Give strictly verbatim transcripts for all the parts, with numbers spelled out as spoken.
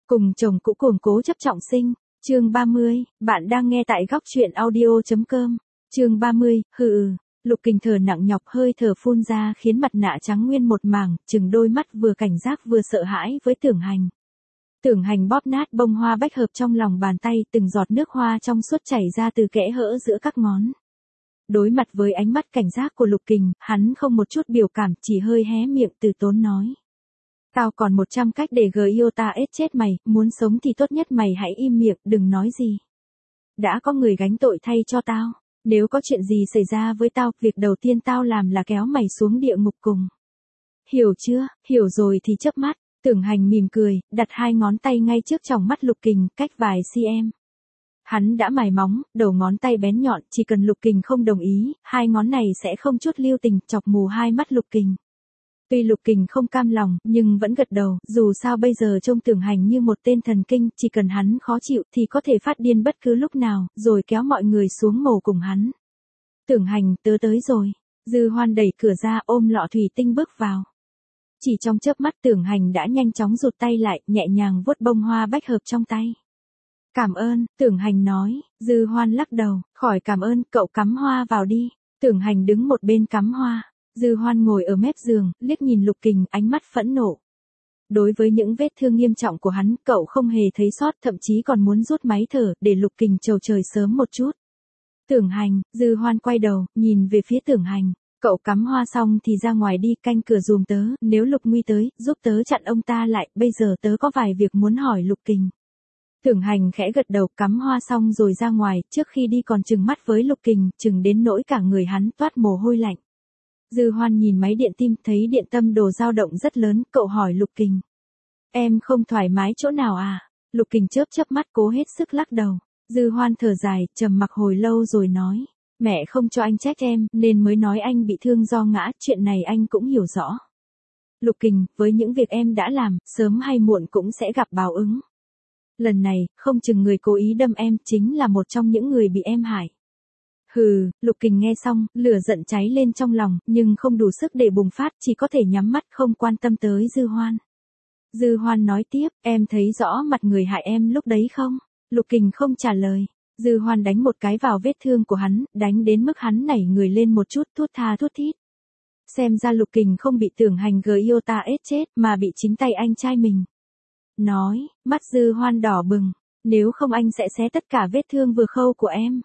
Cùng chồng cũ cuồng cố chấp trọng sinh, chương ba mươi, bạn đang nghe tại góc truyện audio.com, chương ba mươi, hừ ừ, Lục Kình thở nặng nhọc hơi thở phun ra khiến mặt nạ trắng nguyên một mảng, chừng đôi mắt vừa cảnh giác vừa sợ hãi với Tưởng Hành. Tưởng Hành bóp nát bông hoa bách hợp trong lòng bàn tay, từng giọt nước hoa trong suốt chảy ra từ kẽ hở giữa các ngón. Đối mặt với ánh mắt cảnh giác của Lục Kình, hắn không một chút biểu cảm, chỉ hơi hé miệng từ tốn nói. Tao còn một trăm cách để gờ yêu ta ết chết mày, muốn sống thì tốt nhất mày hãy im miệng, đừng nói gì. Đã có người gánh tội thay cho tao, nếu có chuyện gì xảy ra với tao, việc đầu tiên tao làm là kéo mày xuống địa ngục cùng. Hiểu chưa, hiểu rồi thì chớp mắt, Tưởng Hành mỉm cười, đặt hai ngón tay ngay trước tròng mắt Lục Kình, cách vài cm. Hắn đã mài móng, đầu ngón tay bén nhọn, chỉ cần Lục Kình không đồng ý, hai ngón này sẽ không chút lưu tình, chọc mù hai mắt Lục Kình. Tuy Lục Kình không cam lòng, nhưng vẫn gật đầu, dù sao bây giờ trông Tưởng Hành như một tên thần kinh, chỉ cần hắn khó chịu thì có thể phát điên bất cứ lúc nào, rồi kéo mọi người xuống mồ cùng hắn. Tưởng Hành, tớ tới rồi. Dư Hoan đẩy cửa ra, ôm lọ thủy tinh bước vào. Chỉ trong chớp mắt Tưởng Hành đã nhanh chóng rụt tay lại, nhẹ nhàng vuốt bông hoa bách hợp trong tay. Cảm ơn, Tưởng Hành nói. Dư Hoan lắc đầu, khỏi cảm ơn, cậu cắm hoa vào đi. Tưởng Hành đứng một bên cắm hoa. Dư Hoan ngồi ở mép giường, liếc nhìn Lục Kình, ánh mắt phẫn nộ. Đối với những vết thương nghiêm trọng của hắn, cậu không hề thấy sót, thậm chí còn muốn rút máy thở, để Lục Kình trầu trời sớm một chút. Tưởng Hành, Dư Hoan quay đầu, nhìn về phía Tưởng Hành. Cậu cắm hoa xong thì ra ngoài đi, canh cửa giùm tớ, nếu Lục Nguy tới, giúp tớ chặn ông ta lại, bây giờ tớ có vài việc muốn hỏi Lục Kình. Tưởng Hành khẽ gật đầu, cắm hoa xong rồi ra ngoài, trước khi đi còn trừng mắt với Lục Kình, chừng đến nỗi cả người hắn toát mồ hôi lạnh. Dư Hoan nhìn máy điện tim, thấy điện tâm đồ dao động rất lớn, cậu hỏi Lục Kình. Em không thoải mái chỗ nào à? Lục Kình chớp chớp mắt cố hết sức lắc đầu. Dư Hoan thở dài, trầm mặc hồi lâu rồi nói. Mẹ không cho anh trách em, nên mới nói anh bị thương do ngã, chuyện này anh cũng hiểu rõ. Lục Kình, với những việc em đã làm, sớm hay muộn cũng sẽ gặp báo ứng. Lần này, không chừng người cố ý đâm em, chính là một trong những người bị em hại. Hừ, Lục Kình nghe xong, lửa giận cháy lên trong lòng, nhưng không đủ sức để bùng phát, chỉ có thể nhắm mắt không quan tâm tới Dư Hoan. Dư Hoan nói tiếp, em thấy rõ mặt người hại em lúc đấy không? Lục Kình không trả lời. Dư Hoan đánh một cái vào vết thương của hắn, đánh đến mức hắn nảy người lên một chút, thút tha thút thít. Xem ra Lục Kình không bị Tưởng Hành gờ yêu ta ết chết, mà bị chính tay anh trai mình. Nói, mắt Dư Hoan đỏ bừng, nếu không anh sẽ xé tất cả vết thương vừa khâu của em.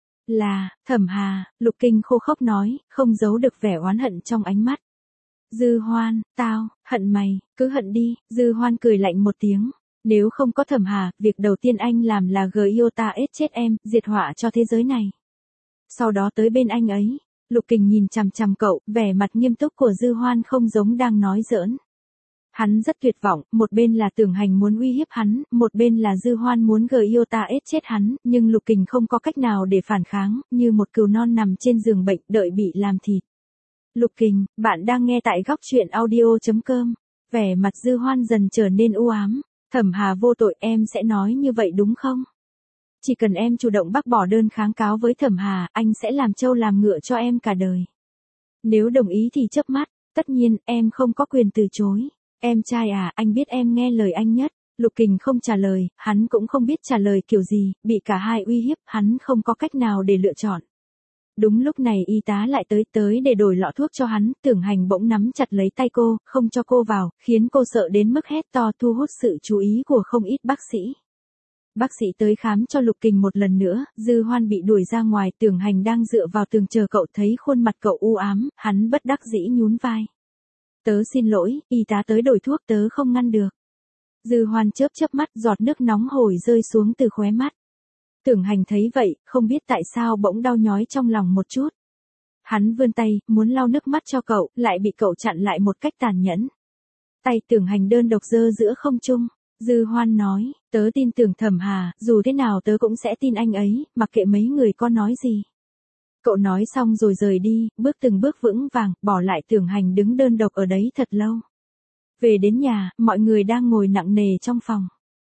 Là, Thẩm Hà, Lục Kình khô khốc nói, không giấu được vẻ oán hận trong ánh mắt. Dư Hoan, tao, hận mày, cứ hận đi. Dư Hoan cười lạnh một tiếng. Nếu không có Thẩm Hà, việc đầu tiên anh làm là gờ yêu ta ết chết em, diệt họa cho thế giới này. Sau đó tới bên anh ấy. Lục Kình nhìn chằm chằm cậu, vẻ mặt nghiêm túc của Dư Hoan không giống đang nói giỡn. Hắn rất tuyệt vọng, một bên là Tưởng Hành muốn uy hiếp hắn, một bên là Dư Hoan muốn gờ yêu ta ết chết hắn, nhưng Lục Kình không có cách nào để phản kháng, như một cừu non nằm trên giường bệnh, đợi bị làm thịt. Lục Kình, bạn đang nghe tại góc truyện audio.com. Vẻ mặt Dư Hoan dần trở nên u ám. Thẩm Hà vô tội, em sẽ nói như vậy đúng không? Chỉ cần em chủ động bác bỏ đơn kháng cáo với Thẩm Hà, anh sẽ làm trâu làm ngựa cho em cả đời. Nếu đồng ý thì chớp mắt, tất nhiên, em không có quyền từ chối. Em trai à, anh biết em nghe lời anh nhất. Lục Kình không trả lời, hắn cũng không biết trả lời kiểu gì, bị cả hai uy hiếp, hắn không có cách nào để lựa chọn. Đúng lúc này y tá lại tới tới để đổi lọ thuốc cho hắn, Tưởng Hành bỗng nắm chặt lấy tay cô, không cho cô vào, khiến cô sợ đến mức hét to, thu hút sự chú ý của không ít bác sĩ. Bác sĩ tới khám cho Lục Kình một lần nữa, Dư Hoan bị đuổi ra ngoài, Tưởng Hành đang dựa vào tường chờ cậu, thấy khuôn mặt cậu u ám, hắn bất đắc dĩ nhún vai. Tớ xin lỗi, y tá tới đổi thuốc tớ không ngăn được. Dư Hoan chớp chớp mắt, giọt nước nóng hổi rơi xuống từ khóe mắt. Tưởng Hành thấy vậy, không biết tại sao bỗng đau nhói trong lòng một chút. Hắn vươn tay, muốn lau nước mắt cho cậu, lại bị cậu chặn lại một cách tàn nhẫn. Tay Tưởng Hành đơn độc giơ giữa không trung. Dư Hoan nói, tớ tin tưởng Thẩm Hà, dù thế nào tớ cũng sẽ tin anh ấy, mặc kệ mấy người có nói gì. Cậu nói xong rồi rời đi, bước từng bước vững vàng, bỏ lại Tưởng Hành đứng đơn độc ở đấy thật lâu. Về đến nhà, mọi người đang ngồi nặng nề trong phòng.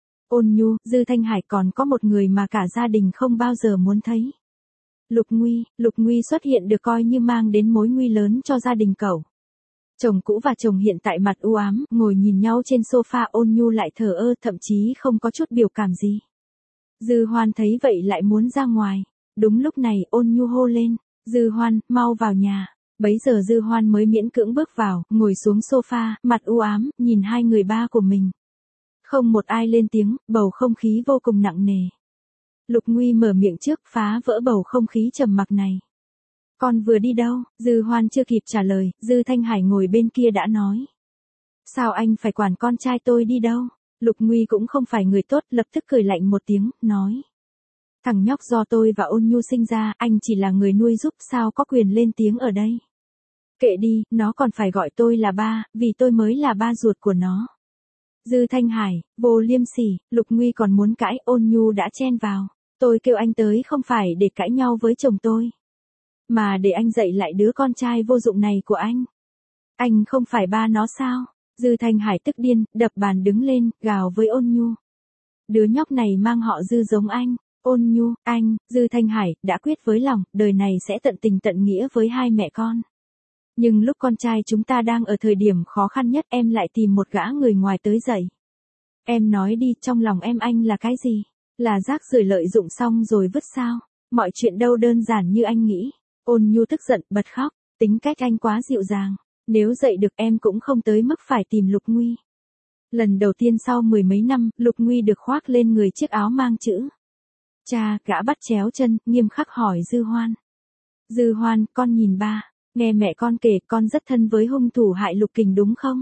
Ôn Nhu, Dư Thanh Hải, còn có một người mà cả gia đình không bao giờ muốn thấy. Lục Nguy, Lục Nguy xuất hiện được coi như mang đến mối nguy lớn cho gia đình cậu. Chồng cũ và chồng hiện tại mặt u ám, ngồi nhìn nhau trên sofa, Ôn Nhu lại thờ ơ, thậm chí không có chút biểu cảm gì. Dư Hoan thấy vậy lại muốn ra ngoài. Đúng lúc này, Ôn Nhu hô lên, Dư Hoan, mau vào nhà. Bấy giờ Dư Hoan mới miễn cưỡng bước vào, ngồi xuống sofa, mặt u ám, nhìn hai người ba của mình. Không một ai lên tiếng, bầu không khí vô cùng nặng nề. Lục Nguy mở miệng trước, phá vỡ bầu không khí trầm mặc này. Con vừa đi đâu? Dư Hoan chưa kịp trả lời, Dư Thanh Hải ngồi bên kia đã nói. Sao anh phải quản con trai tôi đi đâu? Lục Nguy cũng không phải người tốt, lập tức cười lạnh một tiếng, nói. Thằng nhóc do tôi và Ôn Nhu sinh ra, anh chỉ là người nuôi giúp, sao có quyền lên tiếng ở đây? Kệ đi, nó còn phải gọi tôi là ba, vì tôi mới là ba ruột của nó. Dư Thanh Hải, vô liêm sỉ, Lục Nguy còn muốn cãi, Ôn Nhu đã chen vào. Tôi kêu anh tới không phải để cãi nhau với chồng tôi, mà để anh dạy lại đứa con trai vô dụng này của anh. Anh không phải ba nó sao? Dư Thanh Hải tức điên, đập bàn đứng lên, gào với Ôn Nhu. Đứa nhóc này mang họ Dư giống anh. Ôn Nhu, anh, Dư Thanh Hải, đã quyết với lòng, đời này sẽ tận tình tận nghĩa với hai mẹ con. Nhưng lúc con trai chúng ta đang ở thời điểm khó khăn nhất, em lại tìm một gã người ngoài tới dạy. Em nói đi, trong lòng em anh là cái gì? Là rác rưởi lợi dụng xong rồi vứt sao? Mọi chuyện đâu đơn giản như anh nghĩ. Ôn Nhu tức giận, bật khóc, tính cách anh quá dịu dàng. Nếu dạy được em cũng không tới mức phải tìm Lục Nguy. Lần đầu tiên sau mười mấy năm, Lục Nguy được khoác lên người chiếc áo mang chữ. Cha, gã bắt chéo chân, nghiêm khắc hỏi Dư Hoan. Dư Hoan, con nhìn ba, nghe mẹ con kể con rất thân với hung thủ hại Lục Kình đúng không?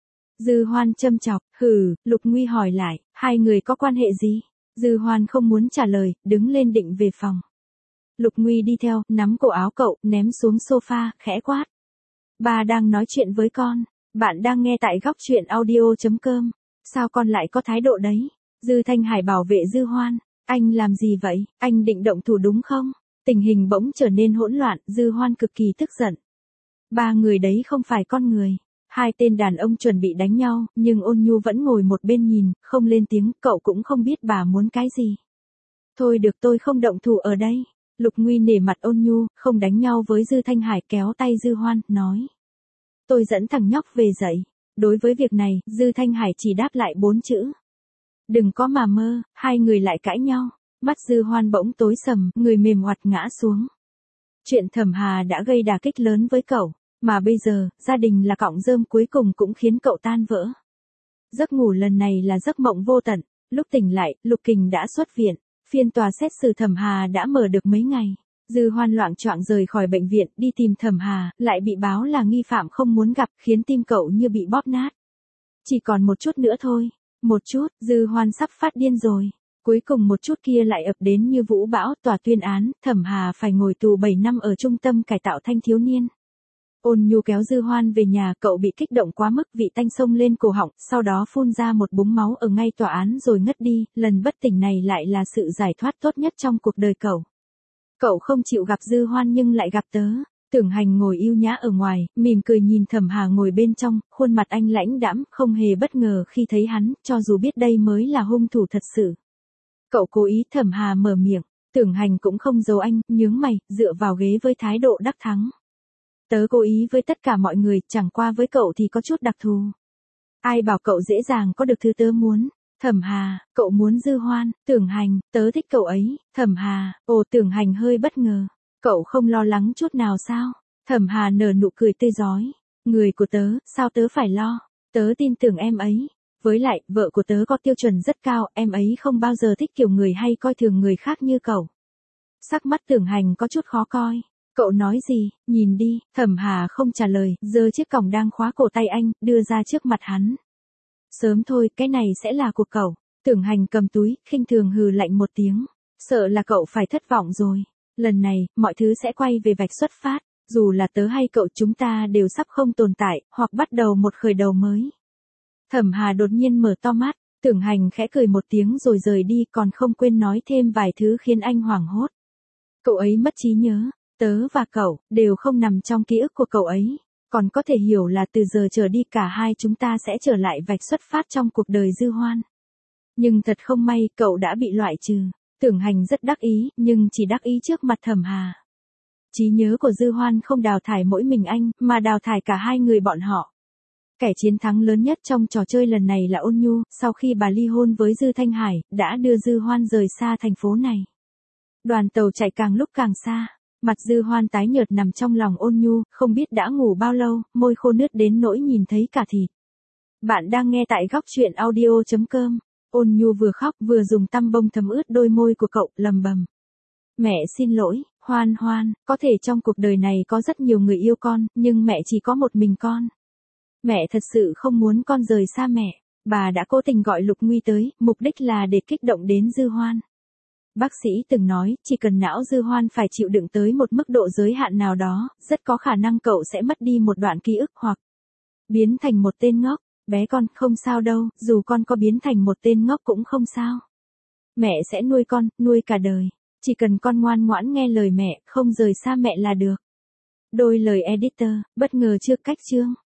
Dư Hoan châm chọc, hừ, Lục Nguy hỏi lại, hai người có quan hệ gì? Dư Hoan không muốn trả lời, đứng lên định về phòng. Lục Nguy đi theo, nắm cổ áo cậu, ném xuống sofa, khẽ quát. Ba đang nói chuyện với con, bạn đang nghe tại góc truyện audio chấm com, sao con lại có thái độ đấy? Dư Thanh Hải bảo vệ Dư Hoan, anh làm gì vậy, anh định động thủ đúng không? Tình hình bỗng trở nên hỗn loạn, Dư Hoan cực kỳ tức giận. Ba người đấy không phải con người. Hai tên đàn ông chuẩn bị đánh nhau, nhưng Ôn Nhu vẫn ngồi một bên nhìn, không lên tiếng, cậu cũng không biết bà muốn cái gì. Thôi được, tôi không động thủ ở đây. Lục Nguy nể mặt Ôn Nhu, không đánh nhau với Dư Thanh Hải, kéo tay Dư Hoan, nói. Tôi dẫn thằng nhóc về dạy. Đối với việc này, Dư Thanh Hải chỉ đáp lại bốn chữ. Đừng có mà mơ, hai người lại cãi nhau. Mắt Dư Hoan bỗng tối sầm, người mềm oặt ngã xuống. Chuyện Thẩm Hà đã gây đả kích lớn với cậu. Mà bây giờ, gia đình là cọng rơm cuối cùng cũng khiến cậu tan vỡ. Giấc ngủ lần này là giấc mộng vô tận. Lúc tỉnh lại, Lục Kình đã xuất viện. Phiên tòa xét xử Thẩm Hà đã mở được mấy ngày. Dư Hoan loạng choạng rời khỏi bệnh viện, đi tìm Thẩm Hà, lại bị báo là nghi phạm không muốn gặp, khiến tim cậu như bị bóp nát. Chỉ còn một chút nữa thôi. Một chút, Dư Hoan sắp phát điên rồi. Cuối cùng một chút kia lại ập đến như vũ bão, tòa tuyên án, Thẩm Hà phải ngồi tù bảy năm ở trung tâm cải tạo thanh thiếu niên. Ôn Nhu kéo Dư Hoan về nhà, cậu bị kích động quá mức, vị tanh xông lên cổ họng, sau đó phun ra một búng máu ở ngay tòa án rồi ngất đi, lần bất tỉnh này lại là sự giải thoát tốt nhất trong cuộc đời cậu. Cậu không chịu gặp Dư Hoan nhưng lại gặp tớ. Tưởng Hành ngồi yêu nhã ở ngoài, mỉm cười nhìn Thẩm Hà ngồi bên trong, khuôn mặt anh lãnh đãng, không hề bất ngờ khi thấy hắn, cho dù biết đây mới là hung thủ thật sự. Cậu cố ý. Thẩm Hà mở miệng, Tưởng Hành cũng không giấu anh, nhướng mày, dựa vào ghế với thái độ đắc thắng. Tớ cố ý với tất cả mọi người, chẳng qua với cậu thì có chút đặc thù. Ai bảo cậu dễ dàng có được thứ tớ muốn? Thẩm Hà, cậu muốn Dư Hoan? Tưởng Hành, tớ thích cậu ấy. Thẩm Hà, ồ. Tưởng Hành hơi bất ngờ. Cậu không lo lắng chút nào sao? Thẩm Hà nở nụ cười tươi rói. Người của tớ, sao tớ phải lo? Tớ tin tưởng em ấy. Với lại, vợ của tớ có tiêu chuẩn rất cao, em ấy không bao giờ thích kiểu người hay coi thường người khác như cậu. Sắc mắt Tưởng Hành có chút khó coi. Cậu nói gì, nhìn đi. Thẩm Hà không trả lời, giơ chiếc còng đang khóa cổ tay anh, đưa ra trước mặt hắn. Sớm thôi, cái này sẽ là của cậu. Tưởng Hành cầm túi, khinh thường hừ lạnh một tiếng. Sợ là cậu phải thất vọng rồi. Lần này, mọi thứ sẽ quay về vạch xuất phát. Dù là tớ hay cậu, chúng ta đều sắp không tồn tại, hoặc bắt đầu một khởi đầu mới. Thẩm Hà đột nhiên mở to mắt. Tưởng Hành khẽ cười một tiếng rồi rời đi, còn không quên nói thêm vài thứ khiến anh hoảng hốt. Cậu ấy mất trí nhớ. Tớ và cậu, đều không nằm trong ký ức của cậu ấy. Còn có thể hiểu là từ giờ trở đi cả hai chúng ta sẽ trở lại vạch xuất phát trong cuộc đời Dư Hoan. Nhưng thật không may, cậu đã bị loại trừ. Tưởng Hành rất đắc ý, nhưng chỉ đắc ý trước mặt Thẩm Hà. Trí nhớ của Dư Hoan không đào thải mỗi mình anh, mà đào thải cả hai người bọn họ. Kẻ chiến thắng lớn nhất trong trò chơi lần này là Ôn Nhu, sau khi bà ly hôn với Dư Thanh Hải, đã đưa Dư Hoan rời xa thành phố này. Đoàn tàu chạy càng lúc càng xa, mặt Dư Hoan tái nhợt nằm trong lòng Ôn Nhu, không biết đã ngủ bao lâu, môi khô nứt đến nỗi nhìn thấy cả thịt. Bạn đang nghe tại góc truyện audio chấm com. Ôn Nhu vừa khóc vừa dùng tăm bông thấm ướt đôi môi của cậu, lầm bầm. Mẹ xin lỗi, Hoan Hoan, có thể trong cuộc đời này có rất nhiều người yêu con, nhưng mẹ chỉ có một mình con. Mẹ thật sự không muốn con rời xa mẹ. Bà đã cố tình gọi Lục Nguy tới, mục đích là để kích động đến Dư Hoan. Bác sĩ từng nói, chỉ cần não Dư Hoan phải chịu đựng tới một mức độ giới hạn nào đó, rất có khả năng cậu sẽ mất đi một đoạn ký ức hoặc biến thành một tên ngốc. Bé con, không sao đâu, dù con có biến thành một tên ngốc cũng không sao. Mẹ sẽ nuôi con, nuôi cả đời. Chỉ cần con ngoan ngoãn nghe lời mẹ, không rời xa mẹ là được. Đôi lời editor, bất ngờ chưa cách chương.